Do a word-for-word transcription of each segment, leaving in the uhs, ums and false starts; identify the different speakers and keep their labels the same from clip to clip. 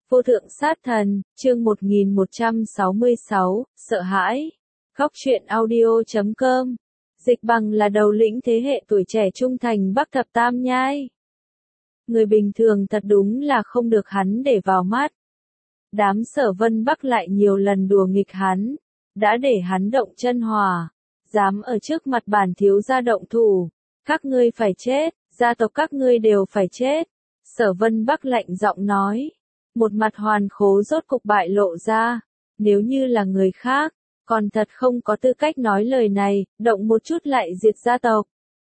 Speaker 1: Vô thượng sát thần, chương một nghìn một trăm sáu mươi sáu, sợ hãi. Góc truyện audio chấm com. Dịch Bằng là đầu lĩnh thế hệ tuổi trẻ trung thành Bắc Thập Tam Nhai. Người bình thường thật đúng là không được hắn để vào mắt. Đám Sở Vân Bắc lại nhiều lần đùa nghịch hắn, đã để hắn động chân hỏa, dám ở trước mặt bản thiếu gia động thủ, các ngươi phải chết, gia tộc các ngươi đều phải chết. Sở Vân Bắc lạnh giọng nói. Một mặt hoàn khố rốt cục bại lộ ra, nếu như là người khác, còn thật không có tư cách nói lời này, động một chút lại diệt gia tộc.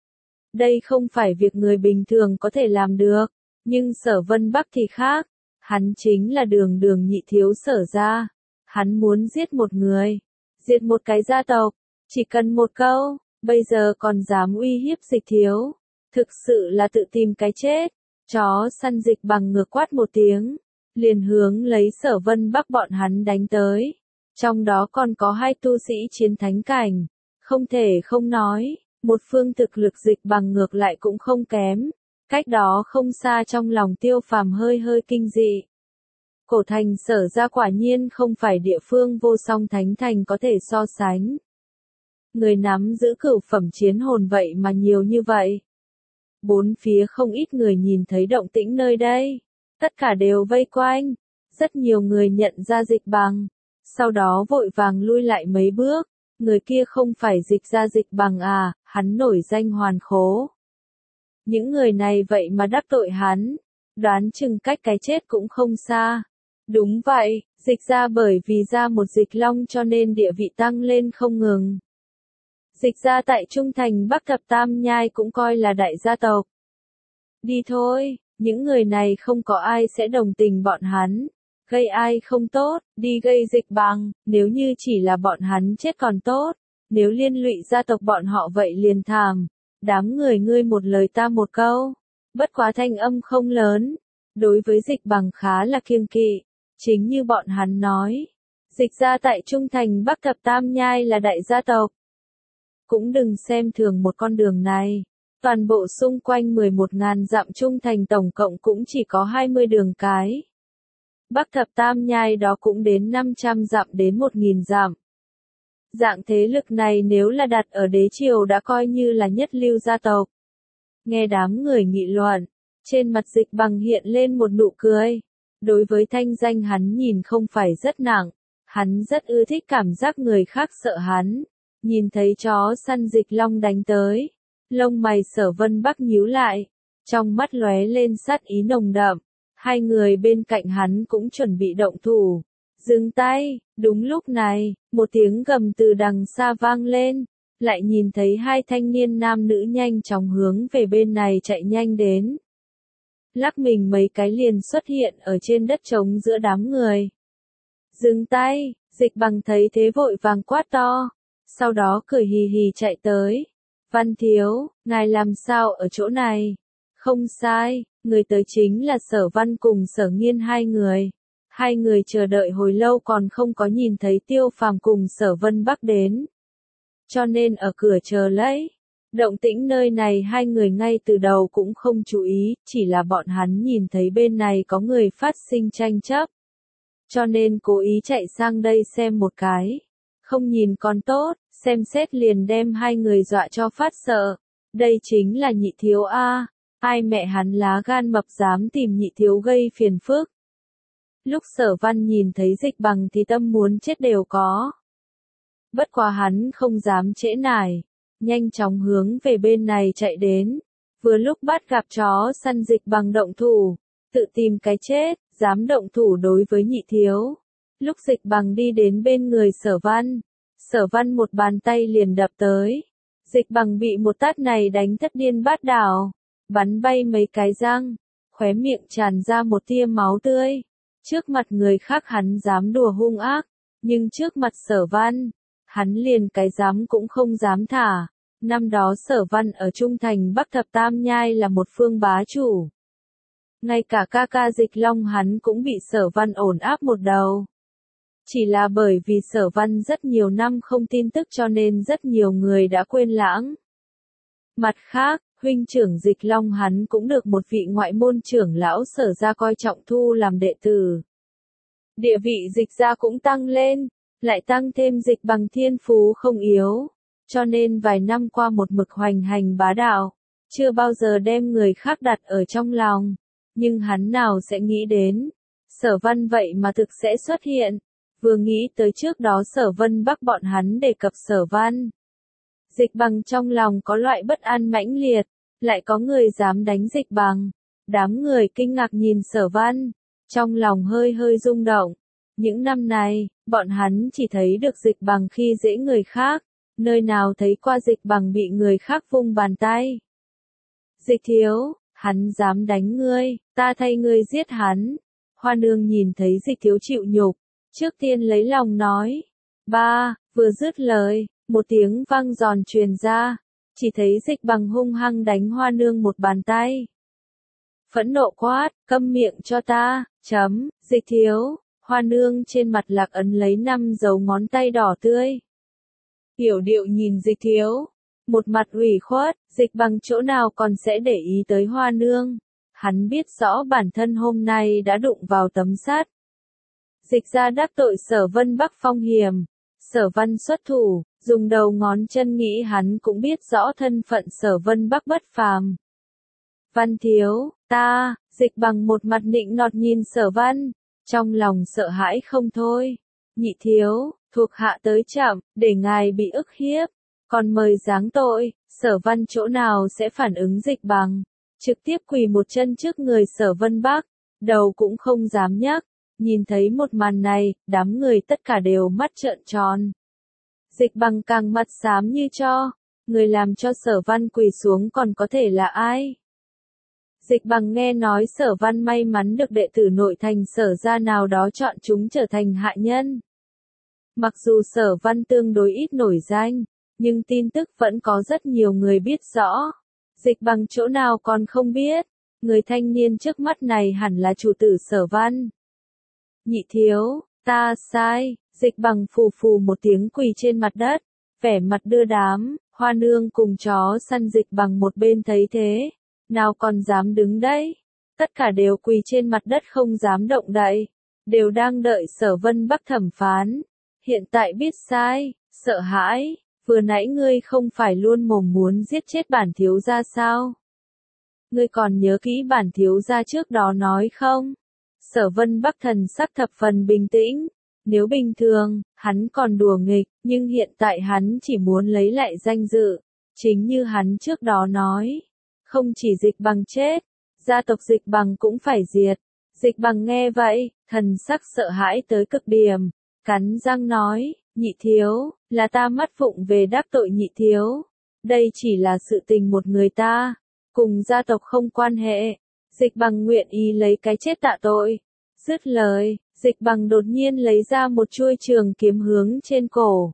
Speaker 1: Đây không phải việc người bình thường có thể làm được, nhưng Sở Vân Bắc thì khác, hắn chính là đường đường nhị thiếu Sở gia, hắn muốn giết một người, diệt một cái gia tộc, chỉ cần một câu, bây giờ còn dám uy hiếp Dịch thiếu, thực sự là tự tìm cái chết. Chó săn Dịch Bằng ngược quát một tiếng, liền hướng lấy Sở Vân Bắc bọn hắn đánh tới. Trong đó còn có hai tu sĩ chiến thánh cảnh. Không thể không nói, một phương thực lực Dịch Bằng ngược lại cũng không kém. Cách đó không xa trong lòng Tiêu Phàm hơi hơi kinh dị. Cổ thành Sở gia quả nhiên không phải địa phương vô song thánh thành có thể so sánh. Người nắm giữ cửu phẩm chiến hồn vậy mà nhiều như vậy. Bốn phía không ít người nhìn thấy động tĩnh nơi đây. Tất cả đều vây quanh, rất nhiều người nhận ra Dịch Bằng, sau đó vội vàng lui lại mấy bước, người kia không phải Dịch ra Dịch Bằng à, hắn nổi danh hoàn khố. Những người này vậy mà đắc tội hắn, đoán chừng cách cái chết cũng không xa. Đúng vậy, Dịch ra bởi vì ra một Dịch Long cho nên địa vị tăng lên không ngừng. Dịch ra tại Trung Thành Bắc Thập Tam Nhai cũng coi là đại gia tộc. Đi thôi. Những người này không có ai sẽ đồng tình bọn hắn, gây ai không tốt, đi gây Dịch Bằng, nếu như chỉ là bọn hắn chết còn tốt, nếu liên lụy gia tộc bọn họ vậy liền thảm. Đám người ngươi một lời ta một câu, bất quá thanh âm không lớn, đối với Dịch Bằng khá là kiêng kỵ, chính như bọn hắn nói. Dịch ra tại Trung Thành Bắc Thập Tam Nhai là đại gia tộc. Cũng đừng xem thường một con đường này. Toàn bộ xung quanh mười một nghìn dặm Trung Thành tổng cộng cũng chỉ có hai mươi đường cái. Bắc Thập Tam Nhai đó cũng đến năm trăm dặm đến một nghìn dặm. Dạng thế lực này nếu là đặt ở đế triều đã coi như là nhất lưu gia tộc. Nghe đám người nghị luận, trên mặt Dịch Bằng hiện lên một nụ cười. Đối với thanh danh hắn nhìn không phải rất nặng, hắn rất ưa thích cảm giác người khác sợ hắn. Nhìn thấy chó săn Dịch Long đánh tới. Lông mày Sở Vân Bắc nhíu lại, trong mắt lóe lên sát ý nồng đậm, hai người bên cạnh hắn cũng chuẩn bị động thủ. Dừng tay, đúng lúc này, một tiếng gầm từ đằng xa vang lên, lại nhìn thấy hai thanh niên nam nữ nhanh chóng hướng về bên này chạy nhanh đến. Lắc mình mấy cái liền xuất hiện ở trên đất trống giữa đám người. Dừng tay, Dịch Bằng thấy thế vội vàng quát to, sau đó cười hì hì chạy tới. Văn thiếu, ngài làm sao ở chỗ này? Không sai, người tới chính là Sở Văn cùng Sở Nghiên hai người. Hai người chờ đợi hồi lâu còn không có nhìn thấy Tiêu Phàm cùng Sở Vân Bắc đến. Cho nên ở cửa chờ lấy. Động tĩnh nơi này hai người ngay từ đầu cũng không chú ý, chỉ là bọn hắn nhìn thấy bên này có người phát sinh tranh chấp. Cho nên cố ý chạy sang đây xem một cái. Không nhìn còn tốt, xem xét liền đem hai người dọa cho phát sợ. Đây chính là nhị thiếu A, ai mẹ hắn lá gan mập dám tìm nhị thiếu gây phiền phức. Lúc Sở Văn nhìn thấy Dịch Bằng thì tâm muốn chết đều có. Bất quá hắn không dám trễ nải, nhanh chóng hướng về bên này chạy đến. Vừa lúc bắt gặp chó săn Dịch Bằng động thủ, tự tìm cái chết, dám động thủ đối với nhị thiếu. Lúc Dịch Bằng đi đến bên người Sở Văn, Sở Văn một bàn tay liền đập tới. Dịch Bằng bị một tát này đánh thất điên bát đảo, bắn bay mấy cái răng, khóe miệng tràn ra một tia máu tươi. Trước mặt người khác hắn dám đùa hung ác, nhưng trước mặt Sở Văn, hắn liền cái dám cũng không dám thả. Năm đó Sở Văn ở Trung Thành Bắc Thập Tam Nhai là một phương bá chủ. Ngay cả ca ca Dịch Long hắn cũng bị Sở Văn ổn áp một đầu. Chỉ là bởi vì Sở Văn rất nhiều năm không tin tức cho nên rất nhiều người đã quên lãng. Mặt khác, huynh trưởng Dịch Long hắn cũng được một vị ngoại môn trưởng lão Sở gia coi trọng thu làm đệ tử. Địa vị Dịch gia cũng tăng lên, lại tăng thêm Dịch Bằng thiên phú không yếu, cho nên vài năm qua một mực hoành hành bá đạo, chưa bao giờ đem người khác đặt ở trong lòng, nhưng hắn nào sẽ nghĩ đến, Sở Văn vậy mà thực sẽ xuất hiện, vừa nghĩ tới trước đó Sở Vân Bắc bọn hắn đề cập Sở Văn. Dịch Bằng trong lòng có loại bất an mãnh liệt, lại có người dám đánh Dịch Bằng, đám người kinh ngạc nhìn Sở Văn, trong lòng hơi hơi rung động. Những năm này, bọn hắn chỉ thấy được Dịch Bằng khi dễ người khác, nơi nào thấy qua Dịch Bằng bị người khác vung bàn tay. Dịch thiếu, hắn dám đánh ngươi, ta thay ngươi giết hắn. Hoa Nương nhìn thấy Dịch thiếu chịu nhục, trước tiên lấy lòng nói. Ba, vừa dứt lời, một tiếng vang giòn truyền ra, chỉ thấy Dịch Bằng hung hăng đánh Hoa Nương một bàn tay. Phẫn nộ quát, câm miệng cho ta, chấm, Dịch thiếu. Hoa Nương trên mặt lạc ấn lấy năm dấu ngón tay đỏ tươi. Hiểu điệu nhìn Dịch thiếu, một mặt ủy khuất, Dịch Bằng chỗ nào còn sẽ để ý tới Hoa Nương. Hắn biết rõ bản thân hôm nay đã đụng vào tấm sắt. Dịch gia đắc tội Sở Vân Bắc phong hiểm, Sở Văn xuất thủ, dùng đầu ngón chân nghĩ hắn cũng biết rõ thân phận Sở Vân Bắc bất phàm. Văn thiếu, ta, Dịch Bằng một mặt nịnh nọt nhìn Sở Văn, trong lòng sợ hãi không thôi. Nhị thiếu, thuộc hạ tới chậm, để ngài bị ức hiếp, còn mời giáng tội. Sở Văn chỗ nào sẽ phản ứng Dịch Bằng, trực tiếp quỳ một chân trước người Sở Vân Bắc, đầu cũng không dám nhấc. Nhìn thấy một màn này, đám người tất cả đều mắt trợn tròn. Dịch Bằng càng mặt xám như cho, người làm cho Sở Văn quỳ xuống còn có thể là ai? Dịch Bằng nghe nói Sở Văn may mắn được đệ tử nội thành Sở gia nào đó chọn chúng trở thành hạ nhân. Mặc dù Sở Văn tương đối ít nổi danh, nhưng tin tức vẫn có rất nhiều người biết rõ. Dịch Bằng chỗ nào còn không biết, người thanh niên trước mắt này hẳn là chủ tử Sở Văn. Nhị thiếu, ta sai, Dịch Bằng phù phù một tiếng quỳ trên mặt đất, vẻ mặt đưa đám. Hoa Nương cùng chó săn Dịch Bằng một bên thấy thế, nào còn dám đứng đấy, tất cả đều quỳ trên mặt đất không dám động đậy, đều đang đợi Sở Vân Bắc thẩm phán. Hiện tại biết sai, sợ hãi, vừa nãy ngươi không phải luôn mồm muốn giết chết bản thiếu gia sao? Ngươi còn nhớ kỹ bản thiếu gia trước đó nói không? Sở Vân Bắc thần sắc thập phần bình tĩnh, nếu bình thường, hắn còn đùa nghịch, nhưng hiện tại hắn chỉ muốn lấy lại danh dự, chính như hắn trước đó nói. Không chỉ Dịch Bằng chết, gia tộc Dịch Bằng cũng phải diệt. Dịch Bằng nghe vậy, thần sắc sợ hãi tới cực điểm, cắn răng nói, nhị thiếu, là ta mắt phụng về đắc tội nhị thiếu. Đây chỉ là sự tình một người ta, cùng gia tộc không quan hệ. Dịch Bằng nguyện ý lấy cái chết tạ tội. Dứt lời, Dịch Bằng đột nhiên lấy ra một chuôi trường kiếm hướng trên cổ.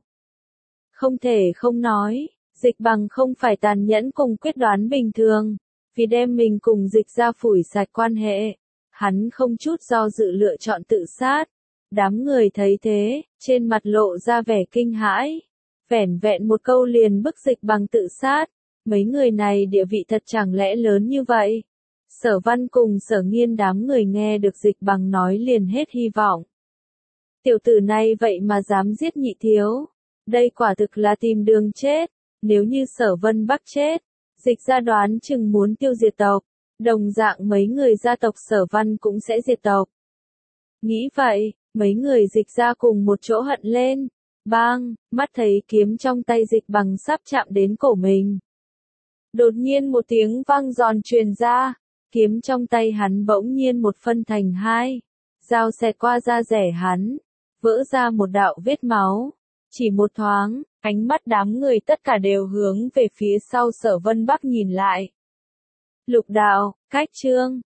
Speaker 1: Không thể không nói, Dịch Bằng không phải tàn nhẫn cùng quyết đoán bình thường, vì đem mình cùng Dịch gia phủi sạch quan hệ, hắn không chút do dự lựa chọn tự sát. Đám người thấy thế, trên mặt lộ ra vẻ kinh hãi, vẻn vẹn một câu liền bức Dịch Bằng tự sát, mấy người này địa vị thật chẳng lẽ lớn như vậy. Sở Văn cùng Sở Nghiên đám người nghe được Dịch Bằng nói liền hết hy vọng. Tiểu tử này vậy mà dám giết nhị thiếu, đây quả thực là tìm đường chết. Nếu như Sở Vân Bắc chết, Dịch gia đoán chừng muốn tiêu diệt tộc, đồng dạng mấy người gia tộc Sở Văn cũng sẽ diệt tộc. Nghĩ vậy, mấy người Dịch gia cùng một chỗ hận lên, bang, mắt thấy kiếm trong tay Dịch Bằng sắp chạm đến cổ mình. Đột nhiên một tiếng vang giòn truyền ra, kiếm trong tay hắn bỗng nhiên một phân thành hai, dao xẹt qua da rẻ hắn, vỡ ra một đạo vết máu. Chỉ một thoáng, ánh mắt đám người tất cả đều hướng về phía sau Sở Vân Bắc nhìn lại. Lục đạo, cách chương,